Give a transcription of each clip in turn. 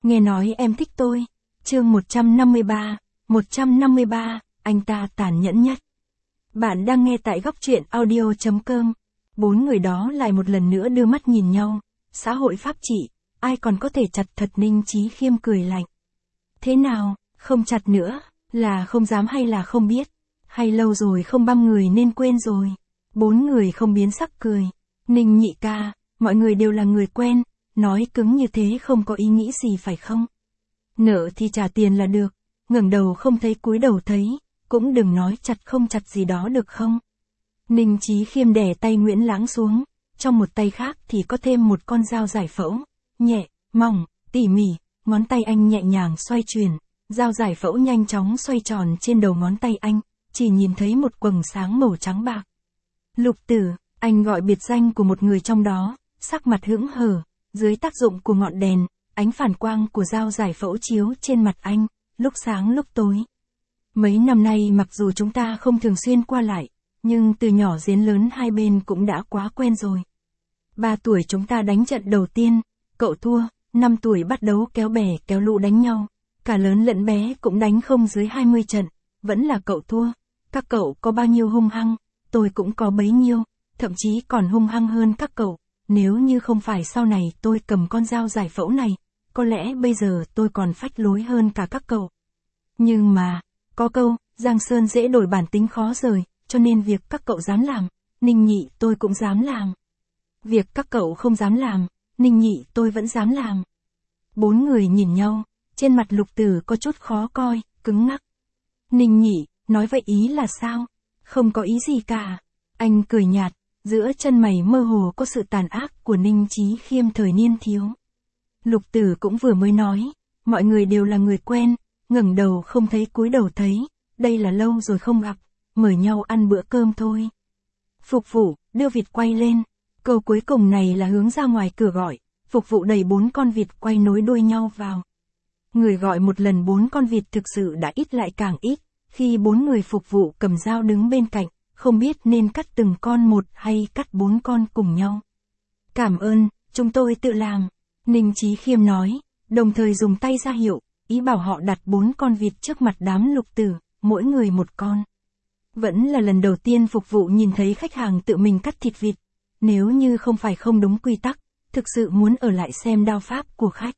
Nghe nói em thích tôi. Chương 153, anh ta tàn nhẫn nhất. Bạn đang nghe tại góc truyện audio.com. Bốn người đó lại một lần nữa đưa mắt nhìn nhau. Xã hội pháp trị, ai còn có thể chặt thật? Ninh Chí Khiêm cười lạnh. Thế nào, không chặt nữa, là không dám hay là không biết? Hay lâu rồi không băm người nên quên rồi? Bốn người không biến sắc cười. Ninh nhị ca, mọi người đều là người quen, nói cứng như thế không có ý nghĩ gì phải không? Nợ thì trả tiền là được, ngẩng đầu không thấy cúi đầu thấy, cũng đừng nói chặt không chặt gì đó được không? Ninh Chí Khiêm đè tay Nguyễn Lãng xuống, trong một tay khác thì có thêm một con dao giải phẫu, nhẹ, mỏng, tỉ mỉ, ngón tay anh nhẹ nhàng xoay chuyển, dao giải phẫu nhanh chóng xoay tròn trên đầu ngón tay anh, chỉ nhìn thấy một quầng sáng màu trắng bạc. Lục Tử, anh gọi biệt danh của một người trong đó, sắc mặt hững hờ, dưới tác dụng của ngọn đèn, ánh phản quang của dao giải phẫu chiếu trên mặt anh, lúc sáng lúc tối. Mấy năm nay mặc dù chúng ta không thường xuyên qua lại, nhưng từ nhỏ đến lớn hai bên cũng đã quá quen rồi. 3 tuổi chúng ta đánh trận đầu tiên, cậu thua, 5 tuổi bắt đấu kéo bè kéo lũ đánh nhau, cả lớn lẫn bé cũng đánh không dưới 20 trận, vẫn là cậu thua. Các cậu có bao nhiêu hung hăng, tôi cũng có bấy nhiêu, thậm chí còn hung hăng hơn các cậu. Nếu như không phải sau này tôi cầm con dao giải phẫu này, có lẽ bây giờ tôi còn phách lối hơn cả các cậu. Nhưng mà, có câu, Giang Sơn dễ đổi bản tính khó rời, cho nên việc các cậu dám làm, Ninh nhị tôi cũng dám làm. Việc các cậu không dám làm, Ninh nhị tôi vẫn dám làm. Bốn người nhìn nhau, trên mặt Lục Tử có chút khó coi, cứng ngắc. Ninh nhị, nói vậy ý là sao? Không có ý gì cả. Anh cười nhạt, giữa chân mày mơ hồ có sự tàn ác của Ninh Chí Khiêm thời niên thiếu. Lục Tử cũng vừa mới nói, mọi người đều là người quen, ngẩng đầu không thấy cúi đầu thấy, đây là lâu rồi không gặp, mời nhau ăn bữa cơm thôi. Phục vụ, đưa vịt quay lên. Câu cuối cùng này là hướng ra ngoài cửa gọi, phục vụ đẩy 4 con vịt quay nối đuôi nhau vào. Người gọi một lần 4 con vịt thực sự đã ít lại càng ít, khi 4 người phục vụ cầm dao đứng bên cạnh, không biết nên cắt từng con một hay cắt 4 con cùng nhau. Cảm ơn, chúng tôi tự làm, Ninh Chí Khiêm nói, đồng thời dùng tay ra hiệu, ý bảo họ đặt 4 con vịt trước mặt đám Lục Tử, mỗi người một con. Vẫn là lần đầu tiên phục vụ nhìn thấy khách hàng tự mình cắt thịt vịt, nếu như không phải không đúng quy tắc, thực sự muốn ở lại xem đao pháp của khách.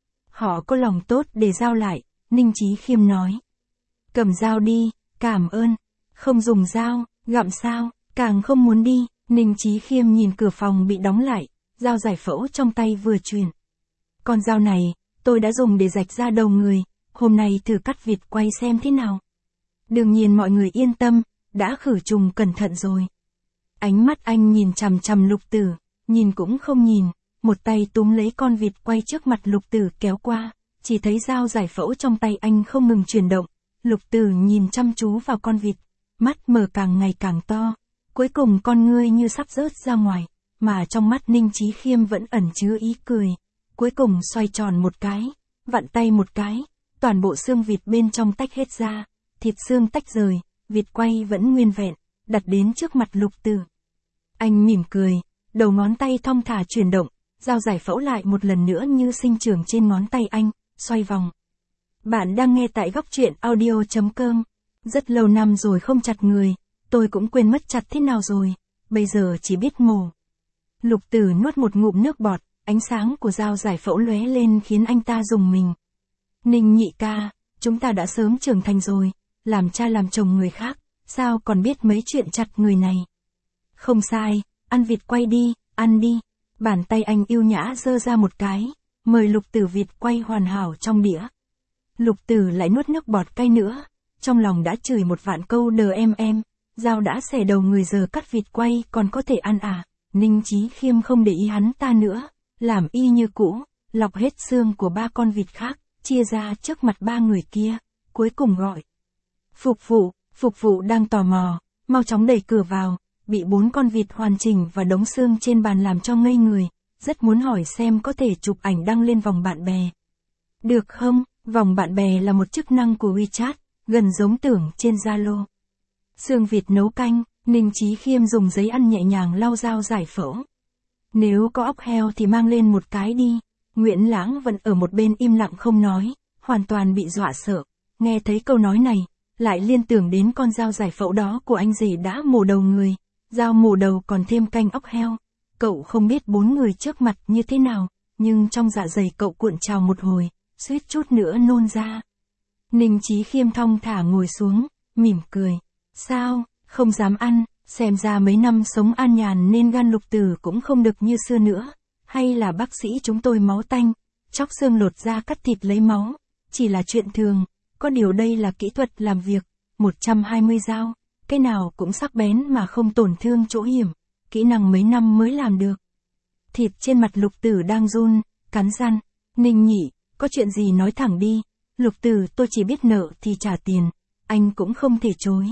Họ có lòng tốt để giao lại, Ninh Chí Khiêm nói. Cầm dao đi, cảm ơn, không dùng dao, gặm sao, càng không muốn đi, Ninh Chí Khiêm nhìn cửa phòng bị đóng lại, dao giải phẫu trong tay vừa chuyển. Con dao này, tôi đã dùng để rạch ra đầu người, hôm nay thử cắt vịt quay xem thế nào. Đương nhiên mọi người yên tâm, đã khử trùng cẩn thận rồi. Ánh mắt anh nhìn chằm chằm Lục Tử, nhìn cũng không nhìn, một tay túm lấy con vịt quay trước mặt Lục Tử kéo qua, chỉ thấy dao giải phẫu trong tay anh không ngừng chuyển động. Lục Tử nhìn chăm chú vào con vịt, mắt mở càng ngày càng to, cuối cùng con ngươi như sắp rớt ra ngoài, mà trong mắt Ninh Chí Khiêm vẫn ẩn chứa ý cười. Cuối cùng xoay tròn một cái, vặn tay một cái, toàn bộ xương vịt bên trong tách hết ra, thịt xương tách rời, vịt quay vẫn nguyên vẹn, đặt đến trước mặt Lục Tử. Anh mỉm cười, đầu ngón tay thong thả chuyển động, dao giải phẫu lại một lần nữa như sinh trưởng trên ngón tay anh, xoay vòng. Bạn đang nghe tại góc truyện audio.com. Rất lâu năm rồi không chặt người, tôi cũng quên mất chặt thế nào rồi, bây giờ chỉ biết mổ. Lục Tử nuốt một ngụm nước bọt, ánh sáng của dao giải phẫu lóe lên khiến anh ta rùng mình. Ninh nhị ca, chúng ta đã sớm trưởng thành rồi, làm cha làm chồng người khác, sao còn biết mấy chuyện chặt người này. Không sai, ăn vịt quay đi, ăn đi. Bàn tay anh yêu nhã giơ ra một cái, mời Lục Tử vịt quay hoàn hảo trong đĩa. Lục Tử lại nuốt nước bọt cay nữa, trong lòng đã chửi một vạn câu đờ em, dao đã xẻ đầu người giờ cắt vịt quay còn có thể ăn à. Ninh Chí Khiêm không để ý hắn ta nữa, làm y như cũ, lọc hết xương của 3 con vịt khác, chia ra trước mặt 3 người kia, cuối cùng gọi. Phục vụ đang tò mò, mau chóng đẩy cửa vào, bị 4 con vịt hoàn chỉnh và đống xương trên bàn làm cho ngây người, rất muốn hỏi xem có thể chụp ảnh đăng lên vòng bạn bè. Được không? Vòng bạn bè là một chức năng của WeChat, gần giống tưởng trên Zalo. Xương vịt nấu canh, Ninh Chí Khiêm dùng giấy ăn nhẹ nhàng lau dao giải phẫu. Nếu có óc heo thì mang lên một cái đi, Nguyễn Lãng vẫn ở một bên im lặng không nói, hoàn toàn bị dọa sợ. Nghe thấy câu nói này, lại liên tưởng đến con dao giải phẫu đó của anh rể đã mổ đầu người. Dao mổ đầu còn thêm canh óc heo. Cậu không biết 4 người trước mặt như thế nào, nhưng trong dạ dày cậu cuộn trào một hồi, suýt chút nữa nôn ra. Ninh Chí Khiêm thong thả ngồi xuống, mỉm cười. Sao, không dám ăn, xem ra mấy năm sống an nhàn nên gan Lục Tử cũng không được như xưa nữa. Hay là bác sĩ chúng tôi máu tanh, chóc xương lột da cắt thịt lấy máu, chỉ là chuyện thường, có điều đây là kỹ thuật làm việc, 120 dao, cái nào cũng sắc bén mà không tổn thương chỗ hiểm, kỹ năng mấy năm mới làm được. Thịt trên mặt Lục Tử đang run, cắn răng. Ninh Nhị, có chuyện gì nói thẳng đi. Lục Tử, tôi chỉ biết nợ thì trả tiền, anh cũng không thể chối.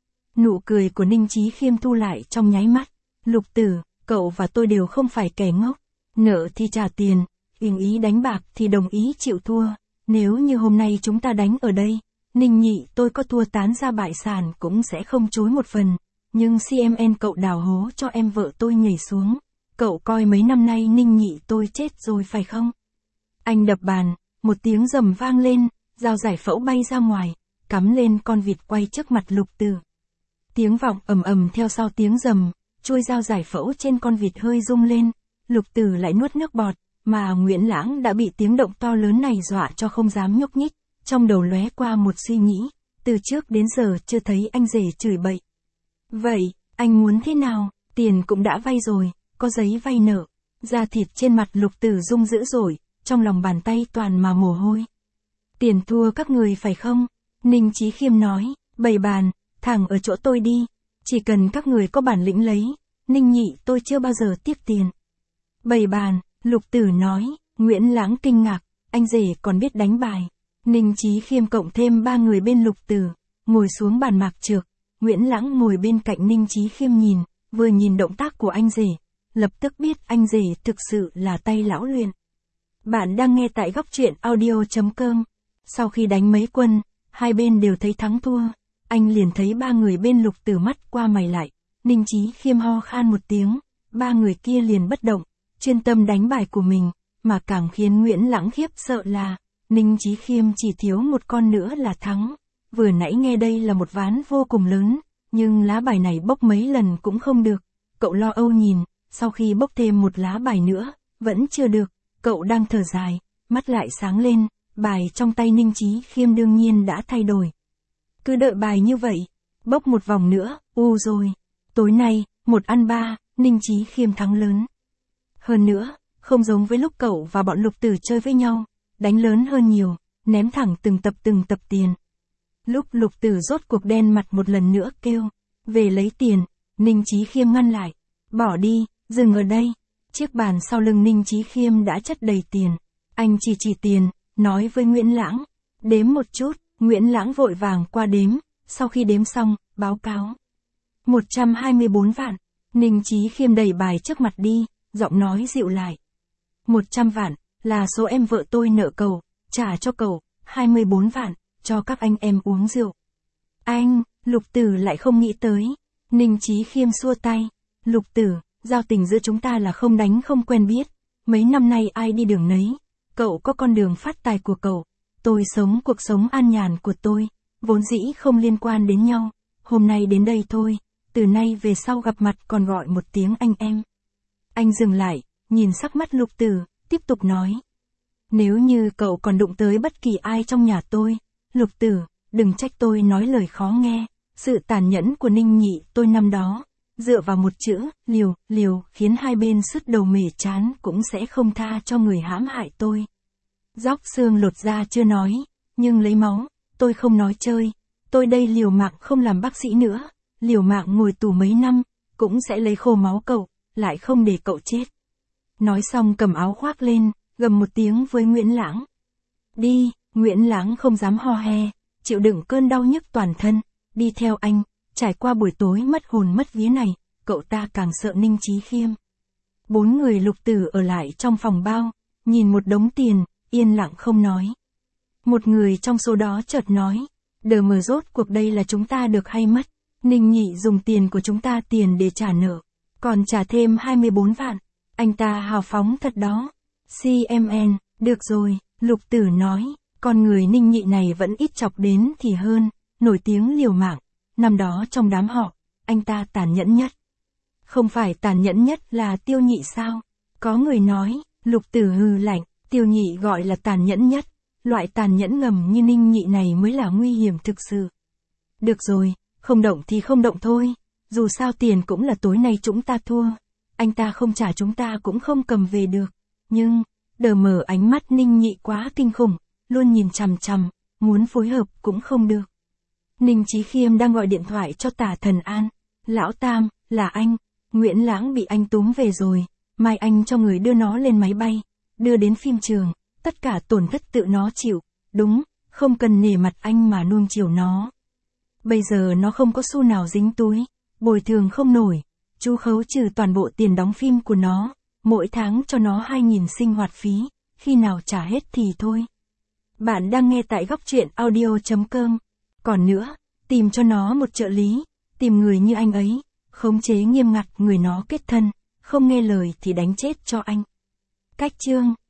Nụ cười của Ninh Chí Khiêm thu lại trong nháy mắt. Lục Tử, cậu và tôi đều không phải kẻ ngốc. Nợ thì trả tiền, ý đánh bạc thì đồng ý chịu thua. Nếu như hôm nay chúng ta đánh ở đây, Ninh Nhị tôi có thua tán ra bại sản cũng sẽ không chối một phần. Nhưng CMN cậu đào hố cho em vợ tôi nhảy xuống. Cậu coi mấy năm nay Ninh Nhị tôi chết rồi phải không? Anh đập bàn, một tiếng rầm vang lên, dao giải phẫu bay ra ngoài, cắm lên con vịt quay trước mặt Lục Tử. Tiếng vọng ầm ầm theo sau tiếng rầm, chuôi dao giải phẫu trên con vịt hơi rung lên, Lục Tử lại nuốt nước bọt, mà Nguyễn Lãng đã bị tiếng động to lớn này dọa cho không dám nhúc nhích, trong đầu lóe qua một suy nghĩ, từ trước đến giờ chưa thấy anh rể chửi bậy. Vậy, anh muốn thế nào, tiền cũng đã vay rồi, có giấy vay nợ, da thịt trên mặt Lục Tử rung dữ dội, trong lòng bàn tay toàn mà mồ hôi. Tiền thua các người phải không? Ninh Chí Khiêm nói, bày bàn, thẳng ở chỗ tôi đi, chỉ cần các người có bản lĩnh lấy, Ninh Nhị tôi chưa bao giờ tiếp tiền. Bày bàn, Lục Tử nói, Nguyễn Lãng kinh ngạc, anh rể còn biết đánh bài. Ninh Chí Khiêm cộng thêm 3 người bên Lục Tử, ngồi xuống bàn mạc trược, Nguyễn Lãng ngồi bên cạnh Ninh Chí Khiêm vừa nhìn động tác của anh rể, lập tức biết anh rể thực sự là tay lão luyện. Bạn đang nghe tại góc truyện audio.com. Sau khi đánh mấy quân, hai bên đều thấy thắng thua, anh liền thấy 3 người bên Lục Tử mắt qua mày lại, Ninh Chí Khiêm ho khan một tiếng, 3 người kia liền bất động, chuyên tâm đánh bài của mình, mà càng khiến Nguyễn Lãng khiếp sợ là, Ninh Chí Khiêm chỉ thiếu một con nữa là thắng. Vừa nãy nghe đây là một ván vô cùng lớn, nhưng lá bài này bốc mấy lần cũng không được. Cậu lo âu nhìn, sau khi bốc thêm một lá bài nữa, vẫn chưa được, cậu đang thở dài, mắt lại sáng lên, bài trong tay Ninh Chí Khiêm đương nhiên đã thay đổi. Cứ đợi bài như vậy, bốc một vòng nữa, rồi. Tối nay, 1 ăn 3, Ninh Chí Khiêm thắng lớn. Hơn nữa, không giống với lúc cậu và bọn Lục Tử chơi với nhau, đánh lớn hơn nhiều, ném thẳng từng tập tiền. Lúc Lục Tử rốt cuộc đen mặt một lần nữa kêu, về lấy tiền, Ninh Chí Khiêm ngăn lại, bỏ đi, dừng ở đây. Chiếc bàn sau lưng Ninh Chí Khiêm đã chất đầy tiền, anh chỉ tiền, nói với Nguyễn Lãng, đếm một chút, Nguyễn Lãng vội vàng qua đếm, sau khi đếm xong, báo cáo. 124 vạn, Ninh Chí Khiêm đẩy bài trước mặt đi, giọng nói dịu lại. 100 vạn, là số em vợ tôi nợ cậu, trả cho cậu, 24 vạn, cho các anh em uống rượu. Anh, Lục Tử lại không nghĩ tới. Ninh Chí Khiêm xua tay. Lục Tử, giao tình giữa chúng ta là không đánh không quen biết. Mấy năm nay ai đi đường nấy. Cậu có con đường phát tài của cậu. Tôi sống cuộc sống an nhàn của tôi. Vốn dĩ không liên quan đến nhau. Hôm nay đến đây thôi. Từ nay về sau gặp mặt còn gọi một tiếng anh em. Anh dừng lại, nhìn sắc mắt Lục Tử, tiếp tục nói. Nếu như cậu còn đụng tới bất kỳ ai trong nhà tôi, Lục Tử, đừng trách tôi nói lời khó nghe. Sự tàn nhẫn của Ninh Nhị tôi năm đó, dựa vào một chữ, liều, khiến hai bên sứt đầu mẻ trán cũng sẽ không tha cho người hãm hại tôi. Róc xương lột da chưa nói, nhưng lấy máu, tôi không nói chơi. Tôi đây liều mạng không làm bác sĩ nữa, liều mạng ngồi tù mấy năm, cũng sẽ lấy khô máu cậu, lại không để cậu chết. Nói xong cầm áo khoác lên, gầm một tiếng với Nguyễn Lãng. Đi, Nguyễn Lãng không dám ho he, chịu đựng cơn đau nhức toàn thân, đi theo anh, trải qua buổi tối mất hồn mất vía này, cậu ta càng sợ Ninh Chí Khiêm. 4 người Lục Tử ở lại trong phòng bao, nhìn một đống tiền, yên lặng không nói. Một người trong số đó chợt nói, đờ mờ rốt cuộc đây là chúng ta được hay mất, Ninh Nhị dùng tiền của chúng ta tiền để trả nợ, còn trả thêm 24 vạn, anh ta hào phóng thật đó. CMN, được rồi, Lục Tử nói, con người Ninh Nhị này vẫn ít chọc đến thì hơn, nổi tiếng liều mạng, năm đó trong đám họ, anh ta tàn nhẫn nhất. Không phải tàn nhẫn nhất là Tiêu Nhị sao? Có người nói, Lục Tử hừ lạnh, Tiêu Nhị gọi là tàn nhẫn nhất, loại tàn nhẫn ngầm như Ninh Nhị này mới là nguy hiểm thực sự. Được rồi, không động thì không động thôi, dù sao tiền cũng là tối nay chúng ta thua, anh ta không trả chúng ta cũng không cầm về được, nhưng, đờ mờ ánh mắt Ninh Nhị quá kinh khủng, luôn nhìn chằm chằm, muốn phối hợp cũng không được. Ninh Chí Khiêm đang gọi điện thoại cho Tả Thần An, lão Tam, là anh, Nguyễn Lãng bị anh túm về rồi, mai anh cho người đưa nó lên máy bay, đưa đến phim trường, tất cả tổn thất tự nó chịu, đúng, không cần nể mặt anh mà nuông chiều nó. Bây giờ nó không có xu nào dính túi, bồi thường không nổi, chú khấu trừ toàn bộ tiền đóng phim của nó, mỗi tháng cho nó 2.000 sinh hoạt phí, khi nào trả hết thì thôi. Bạn đang nghe tại góc truyện audio.com. Còn nữa, tìm cho nó một trợ lý, tìm người như anh ấy, khống chế nghiêm ngặt người nó kết thân, không nghe lời thì đánh chết cho anh. Cách chương